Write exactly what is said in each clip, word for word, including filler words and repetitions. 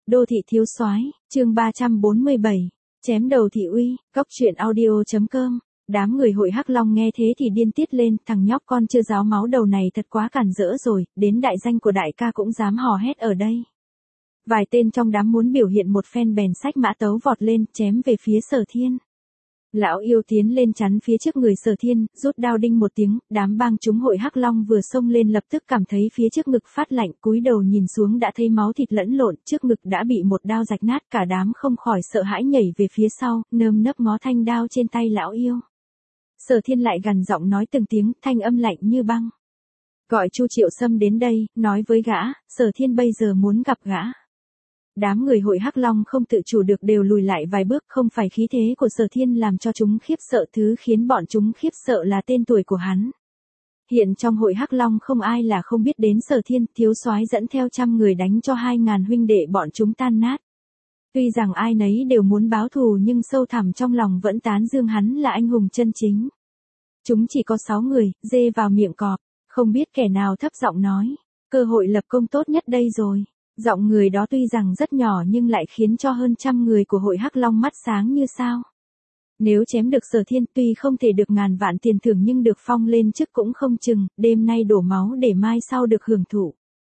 Đô thị thiếu soái, chương ba trăm bốn mươi bảy, chém đầu thị uy, cóc truyện audio chấm com. Đám người hội Hắc Long nghe thế thì điên tiết lên, thằng nhóc con chưa ráo máu đầu này thật quá cản rỡ rồi, đến đại danh của đại ca cũng dám hò hét ở đây. Vài tên trong đám muốn biểu hiện một phen bèn xách mã tấu vọt lên, chém về phía Sở Thiên. Lão yêu tiến lên chắn phía trước người Sở Thiên, rút đao đinh một tiếng, đám bang chúng hội Hắc Long vừa xông lên lập tức cảm thấy phía trước ngực phát lạnh, cúi đầu nhìn xuống đã thấy máu thịt lẫn lộn, trước ngực đã bị một đao rạch nát, cả đám không khỏi sợ hãi nhảy về phía sau, nơm nớp ngó thanh đao trên tay lão yêu. Sở Thiên lại gằn giọng nói từng tiếng, thanh âm lạnh như băng. Gọi Chu Triệu Sâm đến đây, nói với gã, Sở Thiên bây giờ muốn gặp gã. Đám người hội Hắc Long không tự chủ được đều lùi lại vài bước, không phải khí thế của Sở Thiên làm cho chúng khiếp sợ, thứ khiến bọn chúng khiếp sợ là tên tuổi của hắn. Hiện trong hội Hắc Long không ai là không biết đến Sở Thiên, thiếu soái dẫn theo trăm người đánh cho hai ngàn huynh đệ bọn chúng tan nát. Tuy rằng ai nấy đều muốn báo thù nhưng sâu thẳm trong lòng vẫn tán dương hắn là anh hùng chân chính. Chúng chỉ có sáu người, dê vào miệng cọp, không biết kẻ nào thấp giọng nói, cơ hội lập công tốt nhất đây rồi. Giọng người đó tuy rằng rất nhỏ nhưng lại khiến cho hơn trăm người của hội Hắc Long mắt sáng như sao. Nếu chém được Sở Thiên tuy không thể được ngàn vạn tiền thưởng nhưng được phong lên chức cũng không chừng, đêm nay đổ máu để mai sau được hưởng thụ.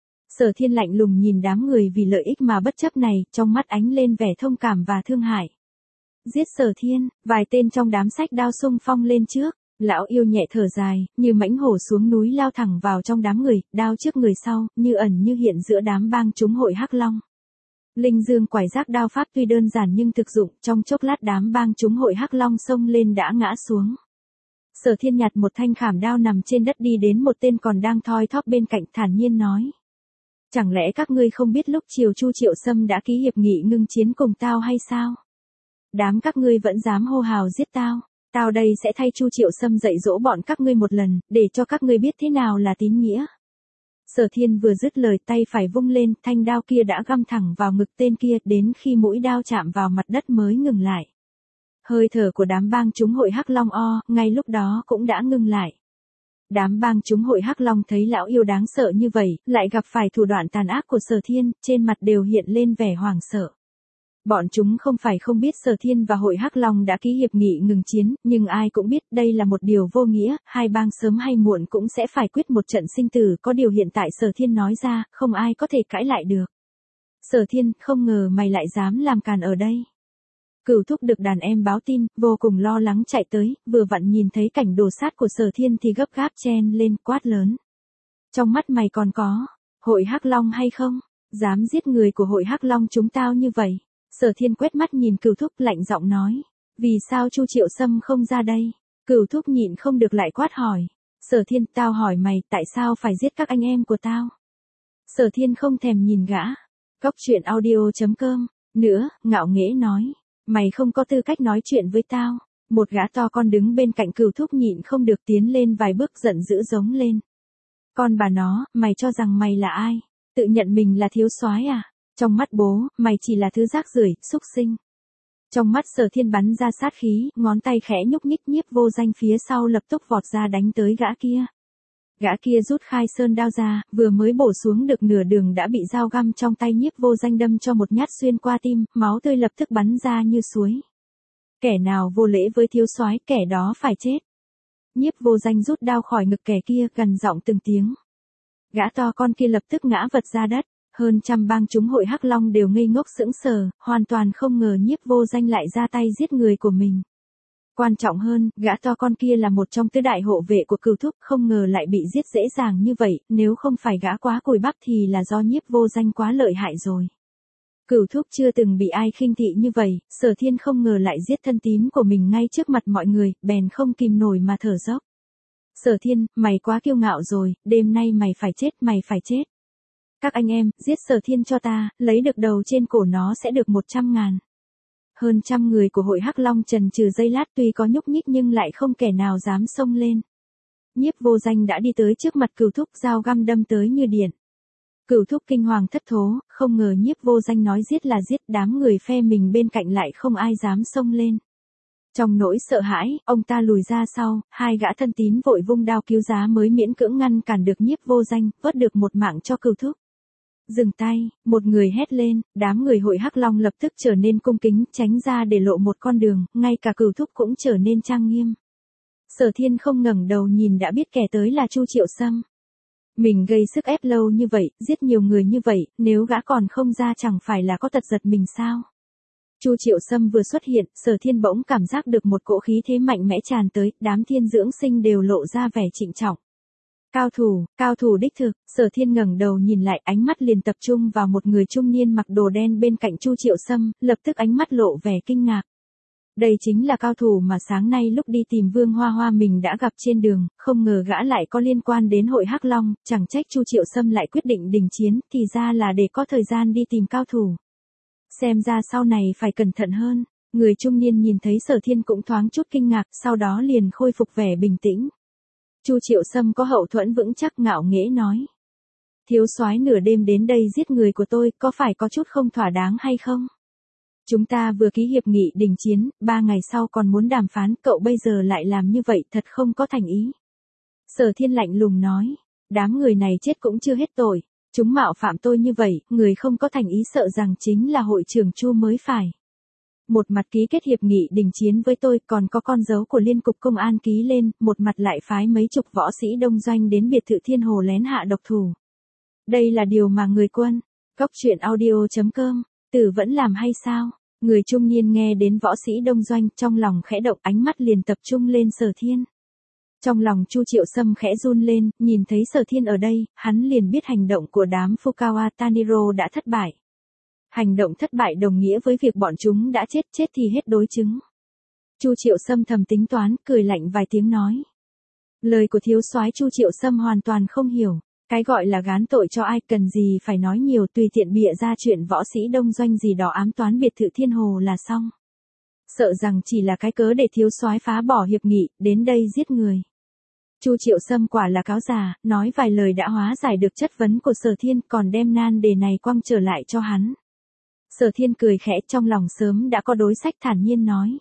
Sở Thiên lạnh lùng nhìn đám người vì lợi ích mà bất chấp này, trong mắt ánh lên vẻ thông cảm và thương hại. Giết Sở Thiên, vài tên trong đám sách đao xung phong lên trước. Lão yêu nhẹ thở dài, như mãnh hổ xuống núi lao thẳng vào trong đám người, đao trước người sau, như ẩn như hiện giữa đám bang chúng hội Hắc Long. Linh dương quải giác đao pháp tuy đơn giản nhưng thực dụng, trong chốc lát đám bang chúng hội Hắc Long xông lên đã ngã xuống. Sở Thiên nhặt một thanh khảm đao nằm trên đất đi đến một tên còn đang thoi thóp bên cạnh, thản nhiên nói. Chẳng lẽ các ngươi không biết lúc chiều Chu Triệu Sâm đã ký hiệp nghị ngưng chiến cùng tao hay sao? Đám các ngươi vẫn dám hô hào giết tao. Tao đây sẽ thay Chu Triệu Sâm dạy dỗ bọn các ngươi một lần, để cho các ngươi biết thế nào là tín nghĩa. Sở Thiên vừa dứt lời tay phải vung lên, thanh đao kia đã găm thẳng vào ngực tên kia, đến khi mũi đao chạm vào mặt đất mới ngừng lại. Hơi thở của đám bang chúng hội Hắc Long o, ngay lúc đó cũng đã ngừng lại. Đám bang chúng hội Hắc Long thấy lão yêu đáng sợ như vậy, lại gặp phải thủ đoạn tàn ác của Sở Thiên, trên mặt đều hiện lên vẻ hoảng sợ. Bọn chúng không phải không biết Sở Thiên và hội Hắc Long đã ký hiệp nghị ngừng chiến, nhưng ai cũng biết đây là một điều vô nghĩa, hai bang sớm hay muộn cũng sẽ phải quyết một trận sinh tử, có điều hiện tại Sở Thiên nói ra, không ai có thể cãi lại được. Sở Thiên, không ngờ mày lại dám làm càn ở đây. Cửu Thúc được đàn em báo tin, vô cùng lo lắng chạy tới, vừa vặn nhìn thấy cảnh đồ sát của Sở Thiên thì gấp gáp chen lên quát lớn. Trong mắt mày còn có, hội Hắc Long hay không? Dám giết người của hội Hắc Long chúng tao như vậy? Sở Thiên quét mắt nhìn Cửu Thúc lạnh giọng nói, vì sao Chu Triệu Sâm không ra đây? Cửu Thúc nhịn không được lại quát hỏi, Sở Thiên, tao hỏi mày tại sao phải giết các anh em của tao? Sở Thiên không thèm nhìn gã, cóc truyện audio chấm com, nữa, ngạo nghễ nói, mày không có tư cách nói chuyện với tao. Một gã to con đứng bên cạnh Cửu Thúc nhịn không được tiến lên vài bước giận dữ giống lên. Con bà nó, mày cho rằng mày là ai? Tự nhận mình là thiếu soái à? Trong mắt bố, mày chỉ là thứ rác rưởi, xúc sinh. Trong mắt Sở Thiên bắn ra sát khí, ngón tay khẽ nhúc nhích, Nhiếp Vô Danh phía sau lập tức vọt ra đánh tới gã kia. Gã kia rút khai sơn đao ra, vừa mới bổ xuống được nửa đường đã bị dao găm trong tay Nhiếp Vô Danh đâm cho một nhát xuyên qua tim, máu tươi lập tức bắn ra như suối. Kẻ nào vô lễ với thiếu soái, kẻ đó phải chết. Nhiếp Vô Danh rút đao khỏi ngực kẻ kia, gằn giọng từng tiếng. Gã to con kia lập tức ngã vật ra đất. Hơn trăm bang chúng hội Hắc Long đều ngây ngốc sững sờ, hoàn toàn không ngờ Nhiếp Vô Danh lại ra tay giết người của mình. Quan trọng hơn, gã to con kia là một trong tứ đại hộ vệ của Cửu Thúc, không ngờ lại bị giết dễ dàng như vậy, nếu không phải gã quá cùi bắp thì là do Nhiếp Vô Danh quá lợi hại rồi. Cửu Thúc chưa từng bị ai khinh thị như vậy, Sở Thiên không ngờ lại giết thân tín của mình ngay trước mặt mọi người, bèn không kìm nổi mà thở dốc. Sở Thiên, mày quá kiêu ngạo rồi, đêm nay mày phải chết, mày phải chết. Các anh em, giết Sở Thiên cho ta, lấy được đầu trên cổ nó sẽ được một trăm ngàn. Hơn trăm người của hội Hắc Long chần chừ giây lát tuy có nhúc nhích nhưng lại không kẻ nào dám xông lên. Nhiếp Vô Danh đã đi tới trước mặt Cửu Thúc, dao găm đâm tới như điện. Cửu Thúc kinh hoàng thất thố, không ngờ Nhiếp Vô Danh nói giết là giết, đám người phe mình bên cạnh lại không ai dám xông lên. Trong nỗi sợ hãi, ông ta lùi ra sau, hai gã thân tín vội vung đao cứu giá mới miễn cưỡng ngăn cản được Nhiếp Vô Danh, vớt được một mạng cho Cửu Thúc. Dừng tay, một người hét lên, đám người hội Hắc Long lập tức trở nên cung kính, tránh ra để lộ một con đường, ngay cả Cửu Thúc cũng trở nên trang nghiêm. Sở Thiên không ngẩng đầu nhìn đã biết kẻ tới là Chu Triệu Sâm. Mình gây sức ép lâu như vậy, giết nhiều người như vậy, nếu gã còn không ra chẳng phải là có tật giật mình sao? Chu Triệu Sâm vừa xuất hiện, Sở Thiên bỗng cảm giác được một cỗ khí thế mạnh mẽ tràn tới, đám thiên dưỡng sinh đều lộ ra vẻ trịnh trọng. Cao thủ, cao thủ đích thực, Sở Thiên ngẩng đầu nhìn lại, ánh mắt liền tập trung vào một người trung niên mặc đồ đen bên cạnh Chu Triệu Sâm, lập tức ánh mắt lộ vẻ kinh ngạc. Đây chính là cao thủ mà sáng nay lúc đi tìm Vương Hoa Hoa mình đã gặp trên đường, không ngờ gã lại có liên quan đến hội Hắc Long, chẳng trách Chu Triệu Sâm lại quyết định đình chiến, thì ra là để có thời gian đi tìm cao thủ. Xem ra sau này phải cẩn thận hơn. Người trung niên nhìn thấy Sở Thiên cũng thoáng chút kinh ngạc, sau đó liền khôi phục vẻ bình tĩnh. Chu Triệu Sâm có hậu thuẫn vững chắc, ngạo nghễ nói: thiếu soái nửa đêm đến đây giết người của tôi, có phải có chút không thỏa đáng hay không? Chúng ta vừa ký hiệp nghị đình chiến, ba ngày sau còn muốn đàm phán, cậu bây giờ lại làm như vậy thật không có thành ý. Sở Thiên lạnh lùng nói: đám người này chết cũng chưa hết tội, chúng mạo phạm tôi như vậy, người không có thành ý sợ rằng chính là hội trưởng Chu mới phải. Một mặt ký kết hiệp nghị đình chiến với tôi, còn có con dấu của Liên cục Công an ký lên, một mặt lại phái mấy chục võ sĩ đông doanh đến biệt thự Thiên Hồ lén hạ độc thủ. Đây là điều mà người quân, Cóc Truyện Audio chấm com, Tử vẫn làm hay sao? Người trung niên nghe đến võ sĩ đông doanh, trong lòng khẽ động, ánh mắt liền tập trung lên Sở Thiên. Trong lòng Chu Triệu Sâm khẽ run lên, nhìn thấy Sở Thiên ở đây, hắn liền biết hành động của đám Fukawa Taniro đã thất bại. Hành động thất bại đồng nghĩa với việc bọn chúng đã chết, chết thì hết đối chứng. Chu Triệu Sâm thầm tính toán, cười lạnh vài tiếng nói: lời của thiếu soái Chu Triệu Sâm hoàn toàn không hiểu, cái gọi là gán tội cho ai, cần gì phải nói nhiều, tùy tiện bịa ra chuyện võ sĩ đông doanh gì đó ám toán biệt thự Thiên Hồ là xong. Sợ rằng chỉ là cái cớ để thiếu soái phá bỏ hiệp nghị, đến đây giết người. Chu Triệu Sâm quả là cáo già, nói vài lời đã hóa giải được chất vấn của Sở Thiên, còn đem nan đề này quăng trở lại cho hắn. Sở Thiên cười khẽ, trong lòng sớm đã có đối sách, thản nhiên nói: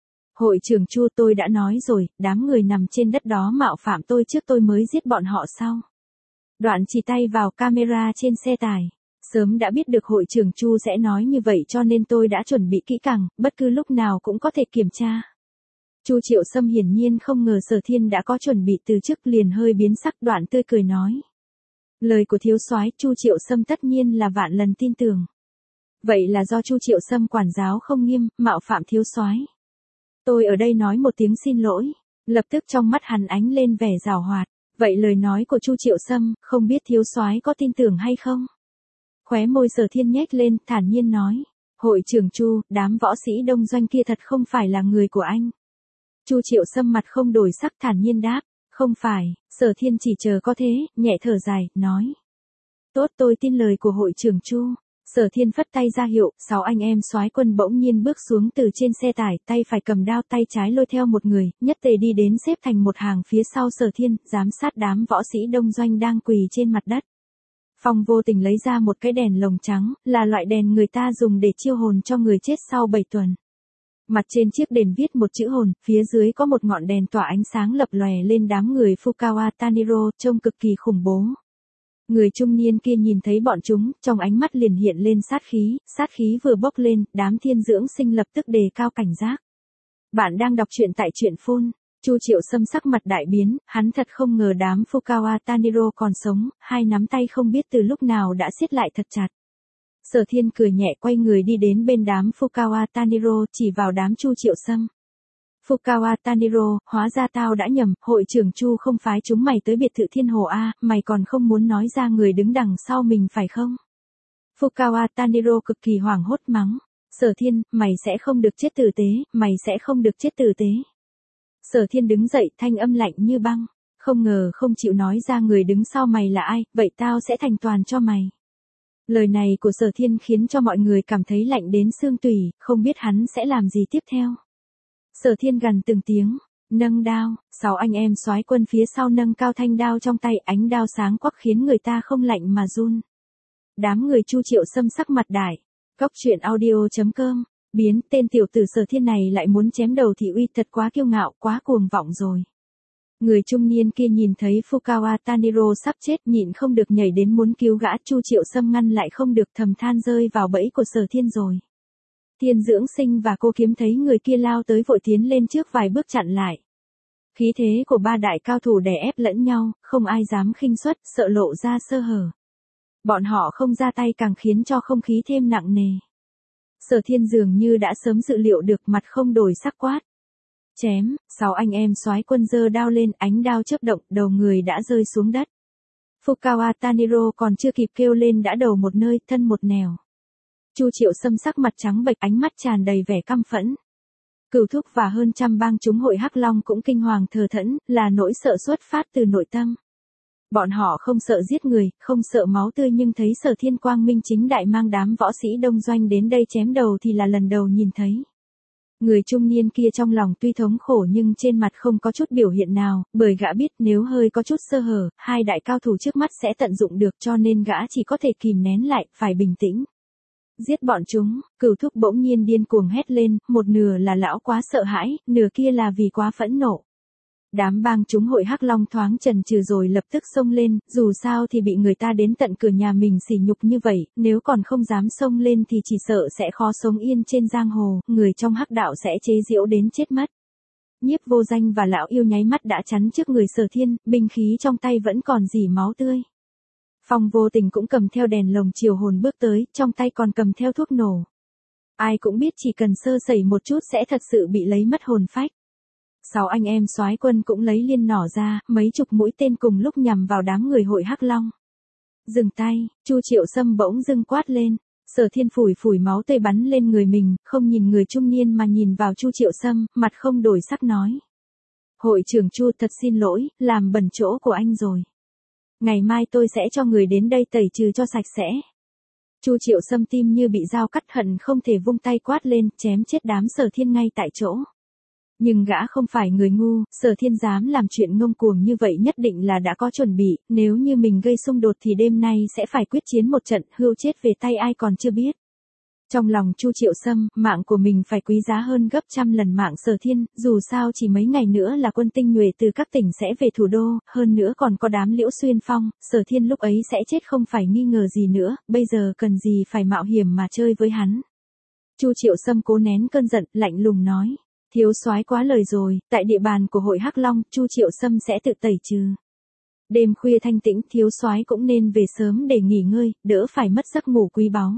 hội trưởng Chu, tôi đã nói rồi, đám người nằm trên đất đó mạo phạm tôi trước, tôi mới giết bọn họ sau. Đoạn chỉ tay vào camera trên xe tải. Sớm đã biết được hội trưởng Chu sẽ nói như vậy cho nên tôi đã chuẩn bị kỹ càng, bất cứ lúc nào cũng có thể kiểm tra. Chu Triệu Sâm hiển nhiên không ngờ Sở Thiên đã có chuẩn bị từ trước, liền hơi biến sắc, đoạn tươi cười nói: lời của thiếu soái Chu Triệu Sâm tất nhiên là vạn lần tin tưởng. Vậy là do Chu Triệu Sâm quản giáo không nghiêm, mạo phạm thiếu soái. Tôi ở đây nói một tiếng xin lỗi. Lập tức trong mắt hắn ánh lên vẻ giảo hoạt. Vậy lời nói của Chu Triệu Sâm, không biết thiếu soái có tin tưởng hay không? Khóe môi Sở Thiên nhếch lên, thản nhiên nói: hội trưởng Chu, đám võ sĩ đông doanh kia thật không phải là người của anh. Chu Triệu Sâm mặt không đổi sắc, thản nhiên đáp: không phải. Sở Thiên chỉ chờ có thế, nhẹ thở dài, nói: tốt, tôi tin lời của hội trưởng Chu. Sở Thiên phất tay ra hiệu, sáu anh em soái quân bỗng nhiên bước xuống từ trên xe tải, tay phải cầm đao, tay trái lôi theo một người, nhất tề đi đến xếp thành một hàng phía sau Sở Thiên, giám sát đám võ sĩ đông doanh đang quỳ trên mặt đất. Phong vô tình lấy ra một cái đèn lồng trắng, là loại đèn người ta dùng để chiêu hồn cho người chết sau bảy tuần. Mặt trên chiếc đèn viết một chữ hồn, phía dưới có một ngọn đèn tỏa ánh sáng lập lòe lên đám người Fukawa Taniro, trông cực kỳ khủng bố. Người trung niên kia nhìn thấy bọn chúng, trong ánh mắt liền hiện lên sát khí, sát khí vừa bốc lên, đám thiên dưỡng sinh lập tức đề cao cảnh giác. Bạn đang đọc truyện tại truyện phun. Chu Triệu Sâm sắc mặt đại biến, hắn thật không ngờ đám Fukawa Taniro còn sống, hai nắm tay không biết từ lúc nào đã siết lại thật chặt. Sở Thiên cười nhẹ, quay người đi đến bên đám Fukawa Taniro, chỉ vào đám Chu Triệu Sâm. Fukawa Taniro, hóa ra tao đã nhầm, hội trưởng Chu không phái chúng mày tới biệt thự Thiên Hồ a, mày còn không muốn nói ra người đứng đằng sau mình phải không? Fukawa Taniro cực kỳ hoảng hốt mắng: Sở Thiên, mày sẽ không được chết tử tế, mày sẽ không được chết tử tế. Sở Thiên đứng dậy, thanh âm lạnh như băng: không ngờ không chịu nói ra người đứng sau mày là ai, vậy tao sẽ thành toàn cho mày. Lời này của Sở Thiên khiến cho mọi người cảm thấy lạnh đến xương tủy, không biết hắn sẽ làm gì tiếp theo. Sở Thiên gằn từng tiếng: nâng đao. Sáu anh em soái quân phía sau nâng cao thanh đao trong tay, ánh đao sáng quắc khiến người ta không lạnh mà run. Đám người Chu Triệu Sâm sắc mặt đại. Cóc Truyện Audio chấm com. Biến, tên tiểu tử Sở Thiên này lại muốn chém đầu Thị Uy, thật quá kiêu ngạo, quá cuồng vọng rồi. Người trung niên kia nhìn thấy Fukawa Tanjiro sắp chết nhịn không được nhảy đến muốn cứu gã, Chu Triệu Sâm ngăn lại không được, thầm than rơi vào bẫy của Sở Thiên rồi. Thiên Dưỡng Sinh và Cô Kiếm thấy người kia lao tới vội tiến lên trước vài bước chặn lại. Khí thế của ba đại cao thủ đè ép lẫn nhau, không ai dám khinh suất, sợ lộ ra sơ hở. Bọn họ không ra tay càng khiến cho không khí thêm nặng nề. Sở Thiên dường như đã sớm dự liệu được, mặt không đổi sắc quát. Chém, sáu anh em soái quân giơ đao lên, ánh đao chớp động, đầu người đã rơi xuống đất. Fukawa Tanjiro còn chưa kịp kêu lên đã đầu một nơi, thân một nẻo. Chu Triệu Sâm sắc mặt trắng bệch, ánh mắt tràn đầy vẻ căm phẫn. Cửu Thúc và hơn trăm bang chúng hội Hắc Long cũng kinh hoàng thờ thẫn, là nỗi sợ xuất phát từ nội tâm. Bọn họ không sợ giết người, không sợ máu tươi, nhưng thấy Sở Thiên quang minh chính đại mang đám võ sĩ đông doanh đến đây chém đầu thì là lần đầu nhìn thấy. Người trung niên kia trong lòng tuy thống khổ nhưng trên mặt không có chút biểu hiện nào, bởi gã biết nếu hơi có chút sơ hở, hai đại cao thủ trước mắt sẽ tận dụng được, cho nên gã chỉ có thể kìm nén lại, phải bình tĩnh. Giết bọn chúng. Cửu Thúc bỗng nhiên điên cuồng hét lên, một nửa là lão quá sợ hãi, nửa kia là vì quá phẫn nộ. Đám bang chúng hội Hắc Long thoáng chần chừ rồi lập tức xông lên, dù sao thì bị người ta đến tận cửa nhà mình sỉ nhục như vậy, nếu còn không dám xông lên thì chỉ sợ sẽ khó sống yên trên giang hồ, người trong hắc đạo sẽ chế giễu đến chết mất. Nhiếp Vô Danh và lão yêu nháy mắt đã chắn trước người Sở Thiên, binh khí trong tay vẫn còn rỉ máu tươi. Phong Vô Tình cũng cầm theo đèn lồng chiều hồn bước tới, trong tay còn cầm theo thuốc nổ. Ai cũng biết chỉ cần sơ sẩy một chút sẽ thật sự bị lấy mất hồn phách. Sáu anh em soái quân cũng lấy liên nỏ ra, mấy chục mũi tên cùng lúc nhằm vào đám người hội Hắc Long. Dừng tay, Chu Triệu Sâm bỗng dưng quát lên. Sở Thiên phủi phủi máu tươi bắn lên người mình, không nhìn người trung niên mà nhìn vào Chu Triệu Sâm, mặt không đổi sắc nói. Hội trưởng Chu, thật xin lỗi, làm bẩn chỗ của anh rồi. Ngày mai tôi sẽ cho người đến đây tẩy trừ cho sạch sẽ. Chu Triệu Sâm tim như bị dao cắt, hận không thể vung tay quát lên, chém chết đám Sở Thiên ngay tại chỗ. Nhưng gã không phải người ngu, Sở Thiên dám làm chuyện ngông cuồng như vậy nhất định là đã có chuẩn bị, nếu như mình gây xung đột thì đêm nay sẽ phải quyết chiến một trận, hươu chết về tay ai còn chưa biết. Trong lòng Chu Triệu Sâm, mạng của mình phải quý giá hơn gấp trăm lần mạng Sở Thiên, dù sao chỉ mấy ngày nữa là quân tinh nhuệ từ các tỉnh sẽ về thủ đô, hơn nữa còn có đám Liễu Xuyên Phong, Sở Thiên lúc ấy sẽ chết không phải nghi ngờ gì nữa, bây giờ cần gì phải mạo hiểm mà chơi với hắn. Chu Triệu Sâm cố nén cơn giận, lạnh lùng nói. Thiếu soái quá lời rồi, tại địa bàn của hội Hắc Long, Chu Triệu Sâm sẽ tự tẩy trừ. Đêm khuya thanh tĩnh, thiếu soái cũng nên về sớm để nghỉ ngơi, đỡ phải mất giấc ngủ quý báu.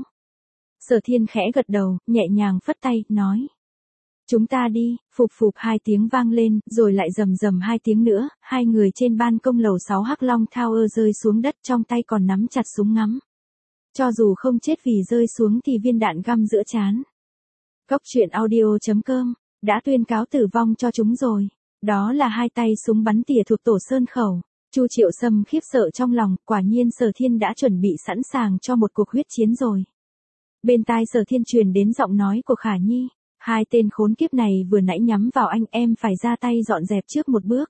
Sở Thiên khẽ gật đầu, nhẹ nhàng phất tay, nói. Chúng ta đi, phụp phụp hai tiếng vang lên, rồi lại rầm rầm hai tiếng nữa, hai người trên ban công lầu sáu Hắc Long Tower rơi xuống đất, trong tay còn nắm chặt súng ngắm. Cho dù không chết vì rơi xuống thì viên đạn găm giữa trán. Cốc truyện audio chấm com đã tuyên cáo tử vong cho chúng rồi. Đó là hai tay súng bắn tỉa thuộc tổ sơn khẩu. Chu Triệu Sâm khiếp sợ trong lòng, quả nhiên Sở Thiên đã chuẩn bị sẵn sàng cho một cuộc huyết chiến rồi. Bên tai Sở Thiên truyền đến giọng nói của Khả Nhi. Hai tên khốn kiếp này vừa nãy nhắm vào anh, em phải ra tay dọn dẹp trước một bước.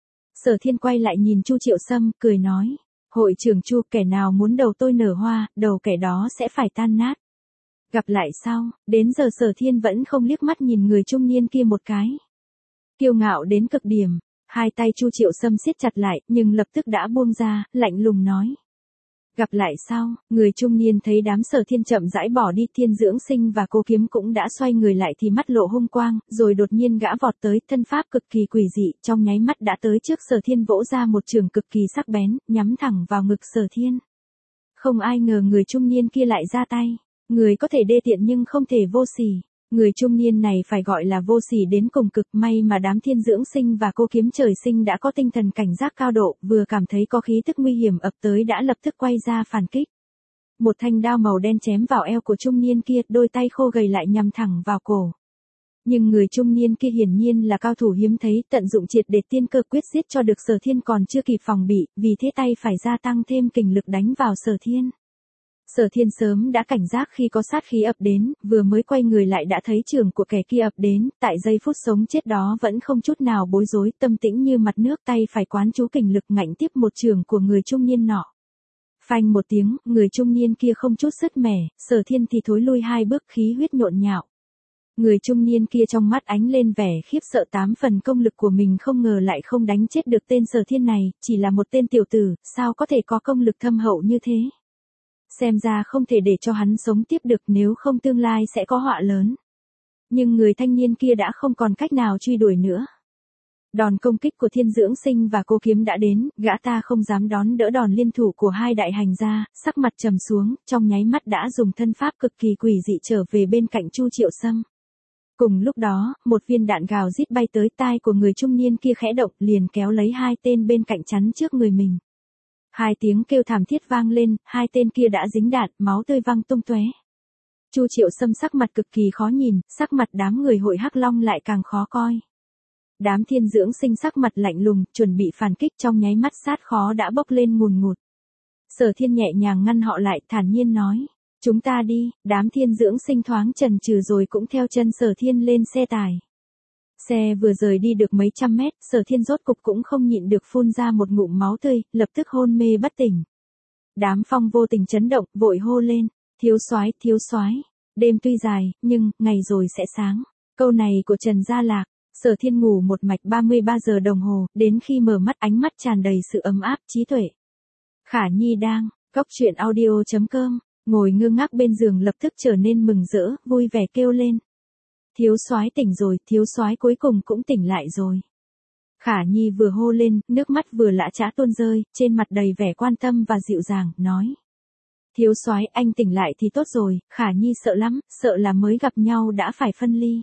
Sở Thiên quay lại nhìn Chu Triệu Sâm, cười nói. Hội trưởng Chu, kẻ nào muốn đầu tôi nở hoa, đầu kẻ đó sẽ phải tan nát. Gặp lại sau, đến giờ Sở Thiên vẫn không liếc mắt nhìn người trung niên kia một cái. Kiêu ngạo đến cực điểm, hai tay Chu Triệu Sâm siết chặt lại, nhưng lập tức đã buông ra, lạnh lùng nói. Gặp lại sau, người trung niên thấy đám Sở Thiên chậm rãi bỏ đi, Thiên Dưỡng Sinh và Cô Kiếm cũng đã xoay người lại thì mắt lộ hung quang, rồi đột nhiên gã vọt tới, thân pháp cực kỳ quỷ dị, trong nháy mắt đã tới trước Sở Thiên vỗ ra một trường cực kỳ sắc bén, nhắm thẳng vào ngực Sở Thiên. Không ai ngờ người trung niên kia lại ra tay. Người có thể đê tiện nhưng không thể vô sỉ. Người trung niên này phải gọi là vô sỉ đến cùng cực, may mà đám Thiên Dưỡng Sinh và Cô Kiếm trời sinh đã có tinh thần cảnh giác cao độ, vừa cảm thấy có khí tức nguy hiểm ập tới đã lập tức quay ra phản kích. Một thanh đao màu đen chém vào eo của trung niên kia, đôi tay khô gầy lại nhằm thẳng vào cổ. Nhưng người trung niên kia hiển nhiên là cao thủ hiếm thấy, tận dụng triệt để tiên cơ quyết giết cho được Sở Thiên còn chưa kịp phòng bị, vì thế tay phải gia tăng thêm kình lực đánh vào Sở Thiên. Sở Thiên sớm đã cảnh giác khi có sát khí ập đến, vừa mới quay người lại đã thấy trường của kẻ kia ập đến, tại giây phút sống chết đó vẫn không chút nào bối rối, tâm tĩnh như mặt nước, tay phải quán chú kình lực ngạnh tiếp một trường của người trung niên nọ. Phanh một tiếng, người trung niên kia không chút sứt mẻ, Sở Thiên thì thối lui hai bước, khí huyết nhộn nhạo. Người trung niên kia trong mắt ánh lên vẻ khiếp sợ, tám phần công lực của mình không ngờ lại không đánh chết được tên Sở Thiên này, chỉ là một tên tiểu tử, sao có thể có công lực thâm hậu như thế. Xem ra không thể để cho hắn sống tiếp được, nếu không tương lai sẽ có họa lớn. Nhưng người thanh niên kia đã không còn cách nào truy đuổi nữa. Đòn công kích của Thiên Dưỡng Sinh và Cô Kiếm đã đến, gã ta không dám đón đỡ đòn liên thủ của hai đại hành gia, sắc mặt trầm xuống, trong nháy mắt đã dùng thân pháp cực kỳ quỷ dị trở về bên cạnh Chu Triệu Sâm. Cùng lúc đó, một viên đạn gào rít bay tới, tai của người trung niên kia khẽ động, liền kéo lấy hai tên bên cạnh chắn trước người mình. Hai tiếng kêu thảm thiết vang lên, hai tên kia đã dính đạn, máu tươi văng tung tóe. Chu Triệu Sâm sắc mặt cực kỳ khó nhìn, sắc mặt đám người Hội Hắc Long lại càng khó coi. Đám Thiên Dưỡng Sinh sắc mặt lạnh lùng, chuẩn bị phản kích, trong nháy mắt sát khó đã bốc lên ngùn ngụt. Sở Thiên nhẹ nhàng ngăn họ lại, thản nhiên nói, chúng ta đi. Đám Thiên Dưỡng Sinh thoáng chần chừ rồi cũng theo chân Sở Thiên lên xe tải. Xe vừa rời đi được mấy trăm mét, Sở Thiên rốt cục cũng không nhịn được phun ra một ngụm máu tươi, lập tức hôn mê bất tỉnh. Đám Phong vô tình chấn động, vội hô lên, thiếu soái, thiếu soái, đêm tuy dài, nhưng, ngày rồi sẽ sáng. Câu này của Trần Gia Lạc. Sở Thiên ngủ một mạch ba mươi ba giờ đồng hồ, đến khi mở mắt ánh mắt tràn đầy sự ấm áp, trí tuệ. Khả Nhi đang, cóc truyện audio chấm com, ngồi ngơ ngác bên giường lập tức trở nên mừng rỡ, vui vẻ kêu lên. Thiếu soái tỉnh rồi, thiếu soái cuối cùng cũng tỉnh lại rồi. Khả Nhi vừa hô lên, nước mắt vừa lã chã tuôn rơi, trên mặt đầy vẻ quan tâm và dịu dàng, nói. Thiếu soái, anh tỉnh lại thì tốt rồi, Khả Nhi sợ lắm, sợ là mới gặp nhau đã phải phân ly.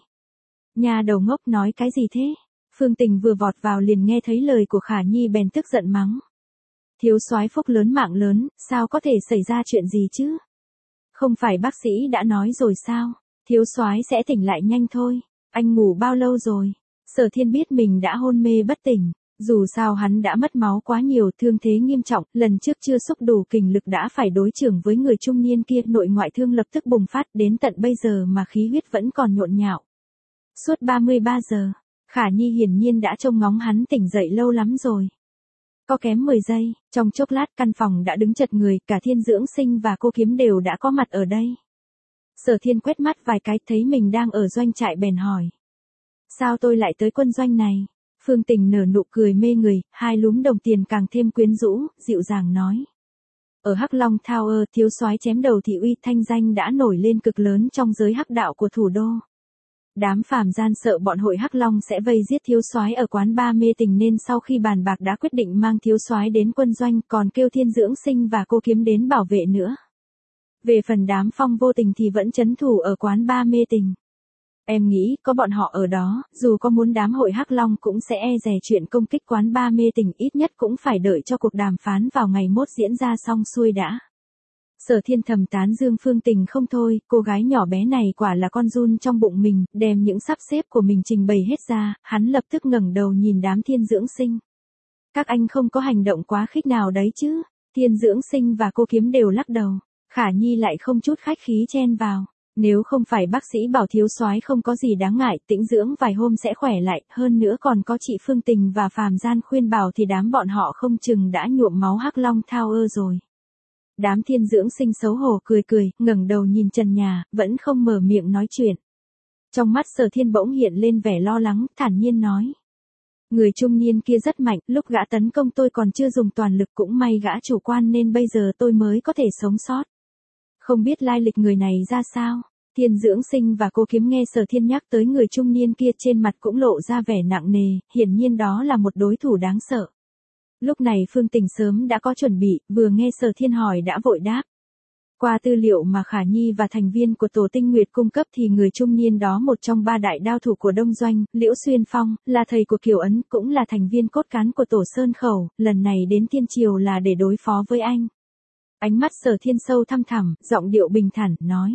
Nhà đầu ngốc nói cái gì thế? Phương Tình vừa vọt vào liền nghe thấy lời của Khả Nhi bèn tức giận mắng. Thiếu soái phúc lớn mạng lớn, sao có thể xảy ra chuyện gì chứ? Không phải bác sĩ đã nói rồi sao? Thiếu soái sẽ tỉnh lại nhanh thôi. Anh ngủ bao lâu rồi? Sở Thiên biết mình đã hôn mê bất tỉnh. Dù sao hắn đã mất máu quá nhiều, thương thế nghiêm trọng, lần trước chưa xúc đủ kình lực đã phải đối chưởng với người trung niên kia, nội ngoại thương lập tức bùng phát, đến tận bây giờ mà khí huyết vẫn còn nhộn nhạo. Suốt ba mươi ba giờ, Khả Nhi hiển nhiên đã trông ngóng hắn tỉnh dậy lâu lắm rồi. Có kém mười giây, trong chốc lát căn phòng đã đứng chật người, cả Thiên Dưỡng Sinh và Cô Kiếm đều đã có mặt ở đây. Sở Thiên quét mắt vài cái thấy mình đang ở doanh trại bèn hỏi. Sao tôi lại tới quân doanh này? Phương Tình nở nụ cười mê người, hai lúm đồng tiền càng thêm quyến rũ, dịu dàng nói. Ở Hắc Long Tower, thiếu soái chém đầu thị uy, thanh danh đã nổi lên cực lớn trong giới hắc đạo của thủ đô. Đám phàm gian sợ bọn Hội Hắc Long sẽ vây giết thiếu soái ở quán ba mê tình nên sau khi bàn bạc đã quyết định mang thiếu soái đến quân doanh, còn kêu Thiên Dưỡng Sinh và Cô Kiếm đến bảo vệ nữa. Về phần đám Phong vô tình thì vẫn trấn thủ ở quán ba mê tình. Em nghĩ có bọn họ ở đó, dù có muốn đám Hội Hắc Long cũng sẽ e dè chuyện công kích quán ba mê tình, ít nhất cũng phải đợi cho cuộc đàm phán vào ngày mốt diễn ra xong xuôi đã. Sở Thiên thầm tán dương Phương Tình không thôi, cô gái nhỏ bé này quả là con giun trong bụng mình, đem những sắp xếp của mình trình bày hết ra, hắn lập tức ngẩng đầu nhìn đám Thiên Dưỡng Sinh. Các anh không có hành động quá khích nào đấy chứ? Thiên Dưỡng Sinh và Cô Kiếm đều lắc đầu, Khả Nhi lại không chút khách khí chen vào. Nếu không phải bác sĩ bảo thiếu soái không có gì đáng ngại, tĩnh dưỡng vài hôm sẽ khỏe lại, hơn nữa còn có chị Phương Tình và Phàm Gian khuyên bảo thì đám bọn họ không chừng đã nhuộm máu Hắc Long Tower rồi. Đám Thiên Dưỡng Sinh xấu hổ cười cười, ngẩng đầu nhìn trần nhà, vẫn không mở miệng nói chuyện. Trong mắt Sở Thiên bỗng hiện lên vẻ lo lắng, thản nhiên nói. Người trung niên kia rất mạnh, lúc gã tấn công tôi còn chưa dùng toàn lực, cũng may gã chủ quan nên bây giờ tôi mới có thể sống sót. Không biết lai lịch người này ra sao? Thiên Dưỡng Sinh và Cô Kiếm nghe Sở Thiên nhắc tới người trung niên kia trên mặt cũng lộ ra vẻ nặng nề, hiển nhiên đó là một đối thủ đáng sợ. Lúc này Phương Tình sớm đã có chuẩn bị, vừa nghe Sở Thiên hỏi đã vội đáp. Qua tư liệu mà Khả Nhi và thành viên của Tổ Tinh Nguyệt cung cấp thì người trung niên đó một trong ba đại đao thủ của Đông Doanh, Liễu Xuyên Phong, là thầy của Kiều Ấn, cũng là thành viên cốt cán của Tổ Sơn Khẩu, lần này đến Thiên Triều là để đối phó với anh. Ánh mắt Sở Thiên sâu thăm thẳm, giọng điệu bình thản, nói.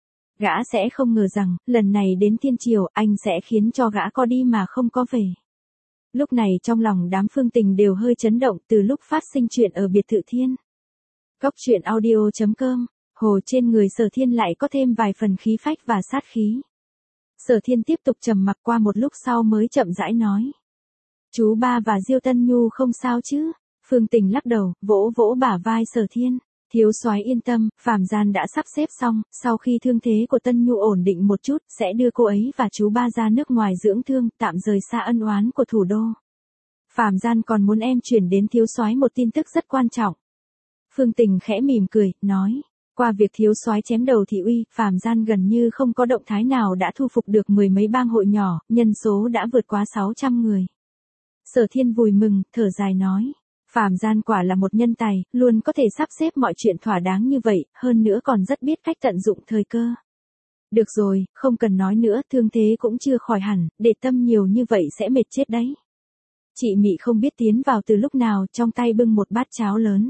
Gã sẽ không ngờ rằng, lần này đến Thiên Triều, anh sẽ khiến cho gã có đi mà không có về. Lúc này trong lòng đám Phương Tình đều hơi chấn động từ lúc phát sinh chuyện ở biệt thự Thiên. Cóc truyện audio chấm com, hồ trên người Sở Thiên lại có thêm vài phần khí phách và sát khí. Sở Thiên tiếp tục trầm mặc qua một lúc sau mới chậm rãi nói. Chú ba và Diêu Tân Nhu không sao chứ? Phương Tình lắc đầu, vỗ vỗ bả vai Sở Thiên. Thiếu soái yên tâm, Phàm Gian đã sắp xếp xong, sau khi thương thế của Tân Nhu ổn định một chút, sẽ đưa cô ấy và chú ba ra nước ngoài dưỡng thương, tạm rời xa ân oán của thủ đô. Phàm Gian còn muốn em chuyển đến thiếu soái một tin tức rất quan trọng. Phương Tình khẽ mỉm cười, nói, qua việc thiếu soái chém đầu thị uy, Phàm Gian gần như không có động thái nào đã thu phục được mười mấy bang hội nhỏ, nhân số đã vượt quá sáu trăm người. Sở Thiên vui mừng, thở dài nói. Phàm Gian quả là một nhân tài, luôn có thể sắp xếp mọi chuyện thỏa đáng như vậy, hơn nữa còn rất biết cách tận dụng thời cơ. Được rồi, không cần nói nữa, thương thế cũng chưa khỏi hẳn, để tâm nhiều như vậy sẽ mệt chết đấy. Chị Mị không biết tiến vào từ lúc nào, trong tay bưng một bát cháo lớn.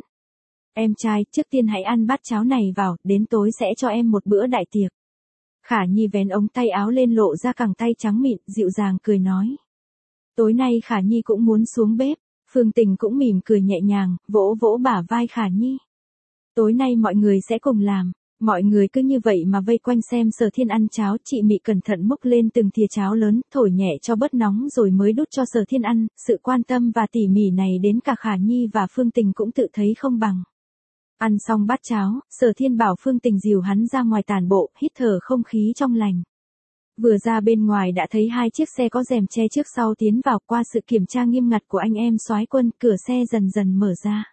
Em trai, trước tiên hãy ăn bát cháo này vào, đến tối sẽ cho em một bữa đại tiệc. Khả Nhi vén ống tay áo lên lộ ra cẳng tay trắng mịn, dịu dàng cười nói. Tối nay Khả Nhi cũng muốn xuống bếp. Phương Tình cũng mỉm cười nhẹ nhàng, vỗ vỗ bả vai Khả Nhi. Tối nay mọi người sẽ cùng làm. Mọi người cứ như vậy mà vây quanh xem Sở Thiên ăn cháo, chị Mị cẩn thận múc lên từng thìa cháo lớn, thổi nhẹ cho bớt nóng rồi mới đút cho Sở Thiên ăn, sự quan tâm và tỉ mỉ này đến cả Khả Nhi và Phương Tình cũng tự thấy không bằng. Ăn xong bát cháo, Sở Thiên bảo Phương Tình dìu hắn ra ngoài tản bộ, hít thở không khí trong lành. Vừa ra bên ngoài đã thấy hai chiếc xe có rèm che trước sau tiến vào, qua sự kiểm tra nghiêm ngặt của anh em soái quân, cửa xe dần dần mở ra.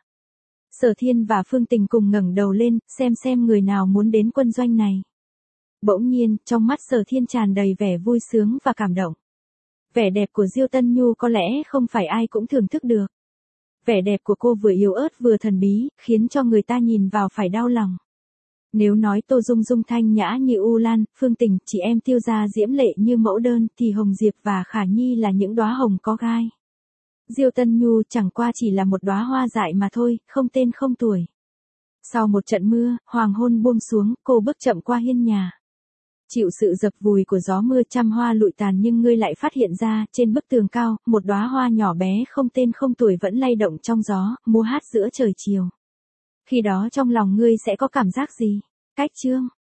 Sở Thiên và Phương Tình cùng ngẩng đầu lên, xem xem người nào muốn đến quân doanh này. Bỗng nhiên, trong mắt Sở Thiên tràn đầy vẻ vui sướng và cảm động. Vẻ đẹp của Diêu Tân Nhu có lẽ không phải ai cũng thưởng thức được. Vẻ đẹp của cô vừa yếu ớt vừa thần bí, khiến cho người ta nhìn vào phải đau lòng. Nếu nói Tô Dung Dung thanh nhã như U Lan, Phương Tình, chị em Tiêu gia diễm lệ như mẫu đơn, thì Hồng Diệp và Khả Nhi là những đóa hồng có gai. Diêu Tân Nhu chẳng qua chỉ là một đóa hoa dại mà thôi, không tên không tuổi. Sau một trận mưa, hoàng hôn buông xuống, cô bước chậm qua hiên nhà. Chịu sự dập vùi của gió mưa, trăm hoa lụi tàn, nhưng ngươi lại phát hiện ra, trên bức tường cao, một đóa hoa nhỏ bé không tên không tuổi vẫn lay động trong gió, múa hát giữa trời chiều. Khi đó trong lòng ngươi sẽ có cảm giác gì? Cách chương